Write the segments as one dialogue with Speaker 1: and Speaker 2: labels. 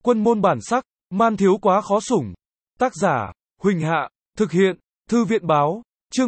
Speaker 1: Quân môn bản sắc, man thiếu quá khó sủng. Tác giả, Huỳnh Hạ, thực hiện, Thư viện báo, chương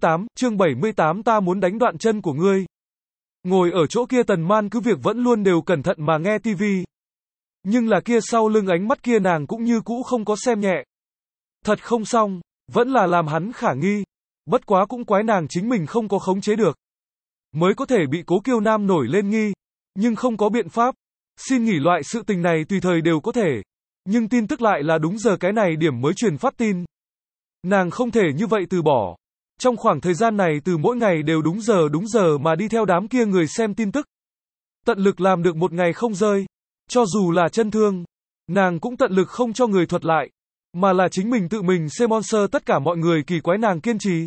Speaker 1: 78, ta muốn đánh đoạn chân của ngươi. Ngồi ở chỗ kia Tần Man cứ việc vẫn luôn đều cẩn thận mà nghe tivi. Nhưng là kia sau lưng ánh mắt kia nàng cũng như cũ không có xem nhẹ. Thật không xong, vẫn là làm hắn khả nghi. Bất quá cũng quái nàng chính mình không có khống chế được. Mới có thể bị Cố Kiêu Nam nổi lên nghi. Nhưng không có biện pháp. Xin nghỉ loại sự tình này tùy thời đều có thể. Nhưng tin tức lại là đúng giờ cái này điểm mới truyền phát tin. Nàng không thể như vậy từ bỏ. Trong khoảng thời gian này từ mỗi ngày đều đúng giờ mà đi theo đám kia người xem tin tức. Tận lực làm được một ngày không rơi. Cho dù là chân thương, nàng cũng tận lực không cho người thuật lại. Mà là chính mình tự mình sponsor tất cả mọi người kỳ quái nàng kiên trì.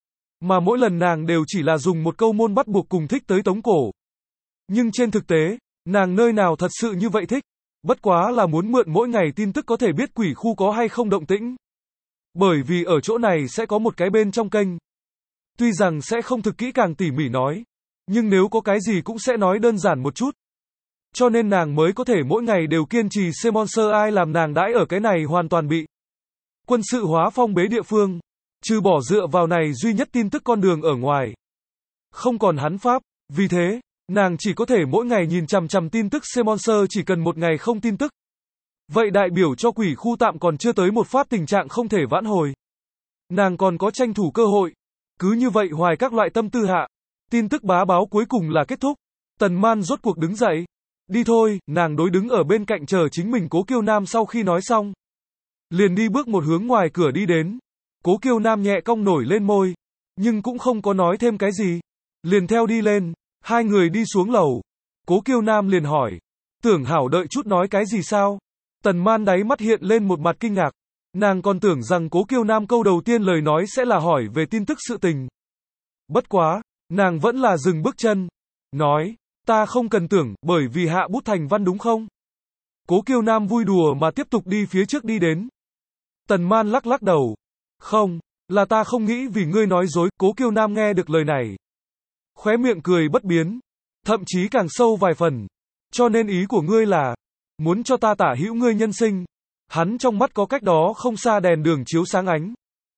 Speaker 1: Mà mỗi lần nàng đều chỉ là dùng một câu môn bắt buộc cùng thích tới tống cổ. Nhưng trên thực tế, nàng nơi nào thật sự như vậy thích. Bất quá là muốn mượn mỗi ngày tin tức có thể biết quỷ khu có hay không động tĩnh. Bởi vì ở chỗ này sẽ có một cái bên trong kênh. Tuy rằng sẽ không thực kỹ càng tỉ mỉ nói. Nhưng nếu có cái gì cũng sẽ nói đơn giản một chút. Cho nên nàng mới có thể mỗi ngày đều kiên trì sponsor ai làm nàng đãi ở cái này hoàn toàn bị quân sự hóa phong bế địa phương. Trừ bỏ dựa vào này duy nhất tin tức con đường ở ngoài. Không còn hắn pháp. Vì thế, nàng chỉ có thể mỗi ngày nhìn chằm chằm tin tức sponsor chỉ cần một ngày không tin tức. Vậy đại biểu cho quỷ khu tạm còn chưa tới một phát tình trạng không thể vãn hồi. Nàng còn có tranh thủ cơ hội. Cứ như vậy hoài các loại tâm tư hạ. Tin tức bá báo cuối cùng là kết thúc. Tần Man rốt cuộc đứng dậy. Đi thôi, nàng đối đứng ở bên cạnh chờ chính mình Cố Kiêu Nam sau khi nói xong. Liền đi bước một hướng ngoài cửa đi đến. Cố Kiêu Nam nhẹ cong nổi lên môi. Nhưng cũng không có nói thêm cái gì. Liền theo đi lên. Hai người đi xuống lầu. Cố Kiêu Nam liền hỏi. Tưởng hảo đợi chút nói cái gì sao? Tần Man đáy mắt hiện lên một mặt kinh ngạc. Nàng còn tưởng rằng Cố Kiêu Nam câu đầu tiên lời nói sẽ là hỏi về tin tức sự tình. Bất quá, nàng vẫn là dừng bước chân. Nói, ta không cần tưởng, bởi vì hạ bút thành văn đúng không? Cố Kiêu Nam vui đùa mà tiếp tục đi phía trước đi đến. Tần Man lắc lắc đầu. Không, là ta không nghĩ vì ngươi nói dối. Cố Kiêu Nam nghe được lời này. Khóe miệng cười bất biến. Thậm chí càng sâu vài phần. Cho nên ý của ngươi là, muốn cho ta tả hữu ngươi nhân sinh. Hắn trong mắt có cách đó không xa đèn đường chiếu sáng ánh.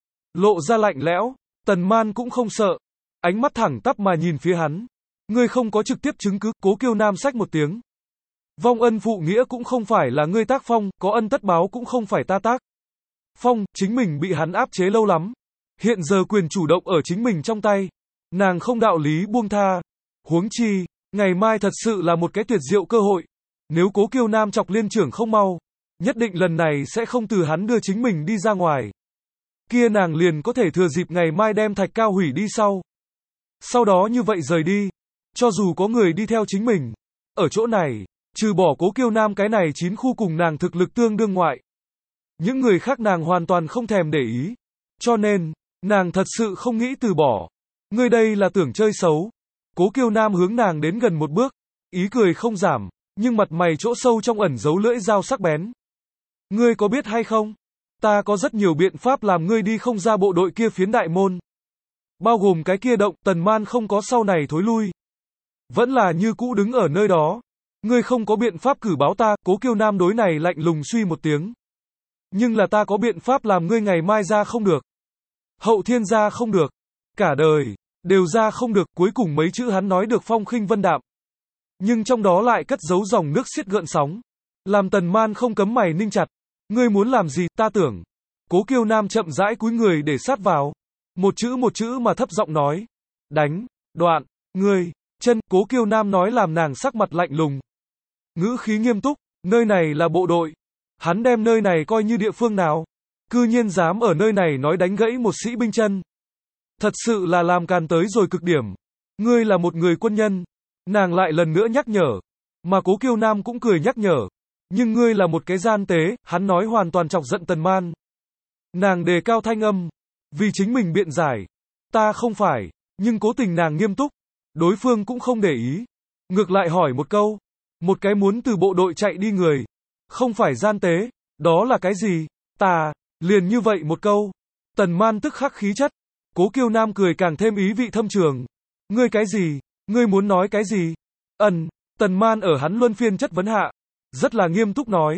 Speaker 1: Lộ ra lạnh lẽo. Tần Man cũng không sợ. Ánh mắt thẳng tắp mà nhìn phía hắn. Ngươi không có trực tiếp chứng cứ. Cố Kiêu Nam xách một tiếng. Vong ân phụ nghĩa cũng không phải là ngươi tác phong. Có ân tất báo cũng không phải ta tác phong. Chính mình bị hắn áp chế lâu lắm. Hiện giờ quyền chủ động ở chính mình trong tay. Nàng không đạo lý buông tha. Huống chi, ngày mai thật sự là một cái tuyệt diệu cơ hội. Nếu Cố Kiêu Nam chọc liên trưởng không mau, nhất định lần này sẽ không từ hắn đưa chính mình đi ra ngoài. Kia nàng liền có thể thừa dịp ngày mai đem Thạch Cao hủy đi sau. Sau đó như vậy rời đi. Cho dù có người đi theo chính mình. Ở chỗ này, trừ bỏ Cố Kiêu Nam cái này 9 khu cùng nàng thực lực tương đương ngoại. Những người khác nàng hoàn toàn không thèm để ý. Cho nên, nàng thật sự không nghĩ từ bỏ. Ngươi đây là tưởng chơi xấu. Cố Kiêu Nam hướng nàng đến gần một bước. Ý cười không giảm. Nhưng mặt mày chỗ sâu trong ẩn giấu lưỡi dao sắc bén. Ngươi có biết hay không? Ta có rất nhiều biện pháp làm ngươi đi không ra bộ đội kia phiến đại môn. Bao gồm cái kia động. Tần Man không có sau này thối lui. Vẫn là như cũ đứng ở nơi đó. Ngươi không có biện pháp cử báo ta. Cố Kiêu Nam đối này lạnh lùng suy một tiếng. Nhưng là ta có biện pháp làm ngươi ngày mai ra không được. Hậu thiên ra không được. Cả đời, đều ra không được. Cuối cùng mấy chữ hắn nói được phong khinh vân đạm. Nhưng trong đó lại cất giấu dòng nước xiết gợn sóng. Làm Tần Man không cấm mày ninh chặt. Ngươi muốn làm gì, ta tưởng. Cố Kiêu Nam chậm rãi cúi người để sát vào. Một chữ mà thấp giọng nói. Đánh, đoạn, ngươi, chân. Cố Kiêu Nam nói làm nàng sắc mặt lạnh lùng. Ngữ khí nghiêm túc, nơi này là bộ đội. Hắn đem nơi này coi như địa phương nào. Cư nhiên dám ở nơi này nói đánh gãy một sĩ binh chân. Thật sự là làm càn tới rồi cực điểm. Ngươi là một người quân nhân. Nàng lại lần nữa nhắc nhở. Mà Cố Kiêu Nam cũng cười nhắc nhở. Nhưng ngươi là một cái gian tế. Hắn nói hoàn toàn chọc giận Tần Man. Nàng đề cao thanh âm. Vì chính mình biện giải. Ta không phải. Nhưng cố tình nàng nghiêm túc. Đối phương cũng không để ý. Ngược lại hỏi một câu. Một cái muốn từ bộ đội chạy đi người. Không phải gian tế. Đó là cái gì? Ta. Liền như vậy một câu. Tần Man tức khắc khí chất. Cố Kiêu Nam cười càng thêm ý vị thâm trường. Ngươi cái gì? Ngươi muốn nói cái gì? Tần Man ở hắn luân phiên chất vấn hạ. Rất là nghiêm túc nói.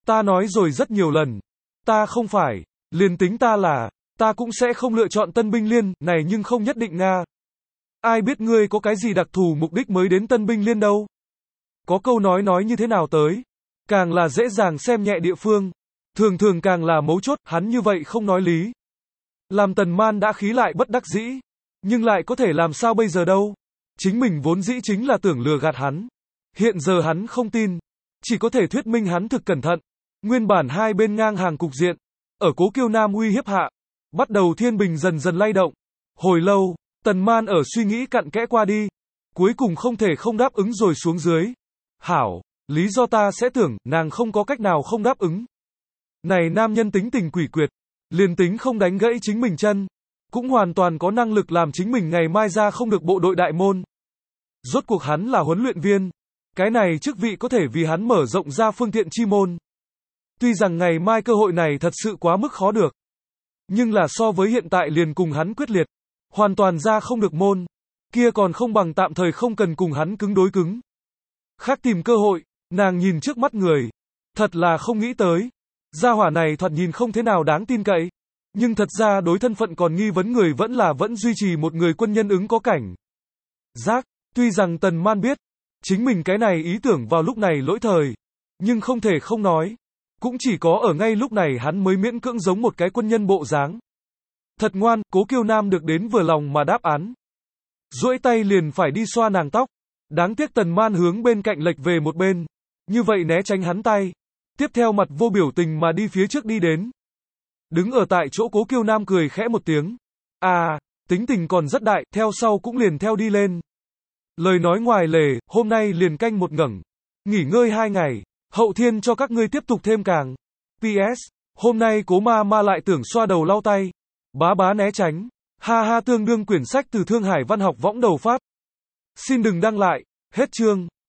Speaker 1: Ta nói rồi rất nhiều lần. Ta không phải. Liền tính ta là. Ta cũng sẽ không lựa chọn Tân Binh Liên, này nhưng không nhất định Nga. Ai biết ngươi có cái gì đặc thù mục đích mới đến Tân Binh Liên đâu. Có câu nói như thế nào tới. Càng là dễ dàng xem nhẹ địa phương. Thường thường càng là mấu chốt, hắn như vậy không nói lý. Làm Tần Man đã khí lại bất đắc dĩ. Nhưng lại có thể làm sao bây giờ đâu. Chính mình vốn dĩ chính là tưởng lừa gạt hắn. Hiện giờ hắn không tin. Chỉ có thể thuyết minh hắn thực cẩn thận. Nguyên bản hai bên ngang hàng cục diện. Ở Cố Kiêu Nam uy hiếp hạ. Bắt đầu thiên bình dần dần lay động. Hồi lâu, Tần Man ở suy nghĩ cặn kẽ qua đi. Cuối cùng không thể không đáp ứng rồi xuống dưới. Hảo, lý do ta sẽ tưởng, nàng không có cách nào không đáp ứng. Này nam nhân tính tình quỷ quyệt. Liền tính không đánh gãy chính mình chân. Cũng hoàn toàn có năng lực làm chính mình ngày mai ra không được bộ đội đại môn. Rốt cuộc hắn là huấn luyện viên. Cái này chức vị có thể vì hắn mở rộng ra phương tiện chi môn. Tuy rằng ngày mai cơ hội này thật sự quá mức khó được. Nhưng là so với hiện tại liền cùng hắn quyết liệt. Hoàn toàn ra không được môn. Kia còn không bằng tạm thời không cần cùng hắn cứng đối cứng. Khác tìm cơ hội, nàng nhìn trước mắt người. Thật là không nghĩ tới. Gia hỏa này thoạt nhìn không thế nào đáng tin cậy. Nhưng thật ra đối thân phận còn nghi vấn người vẫn duy trì một người quân nhân ứng có cảnh. Giác, tuy rằng Tần Man biết. Chính mình cái này ý tưởng vào lúc này lỗi thời. Nhưng không thể không nói. Cũng chỉ có ở ngay lúc này hắn mới miễn cưỡng giống một cái quân nhân bộ dáng. Thật ngoan, Cố Kiêu Nam được đến vừa lòng mà đáp án. Duỗi tay liền phải đi xoa nàng tóc. Đáng tiếc Tần Man hướng bên cạnh lệch về một bên. Như vậy né tránh hắn tay. Tiếp theo mặt vô biểu tình mà đi phía trước đi đến. Đứng ở tại chỗ Cố Kiêu Nam cười khẽ một tiếng. À, tính tình còn rất đại, theo sau cũng liền theo đi lên. Lời nói ngoài lề, hôm nay liền canh một ngẩng. Nghỉ ngơi 2 ngày. Hậu thiên cho các ngươi tiếp tục thêm càng. PS, hôm nay Cố ma lại tưởng xoa đầu lau tay. Bá né tránh. Ha ha tương đương quyển sách từ Thương Hải Văn học võng đầu phát. Xin đừng đăng lại. Hết chương.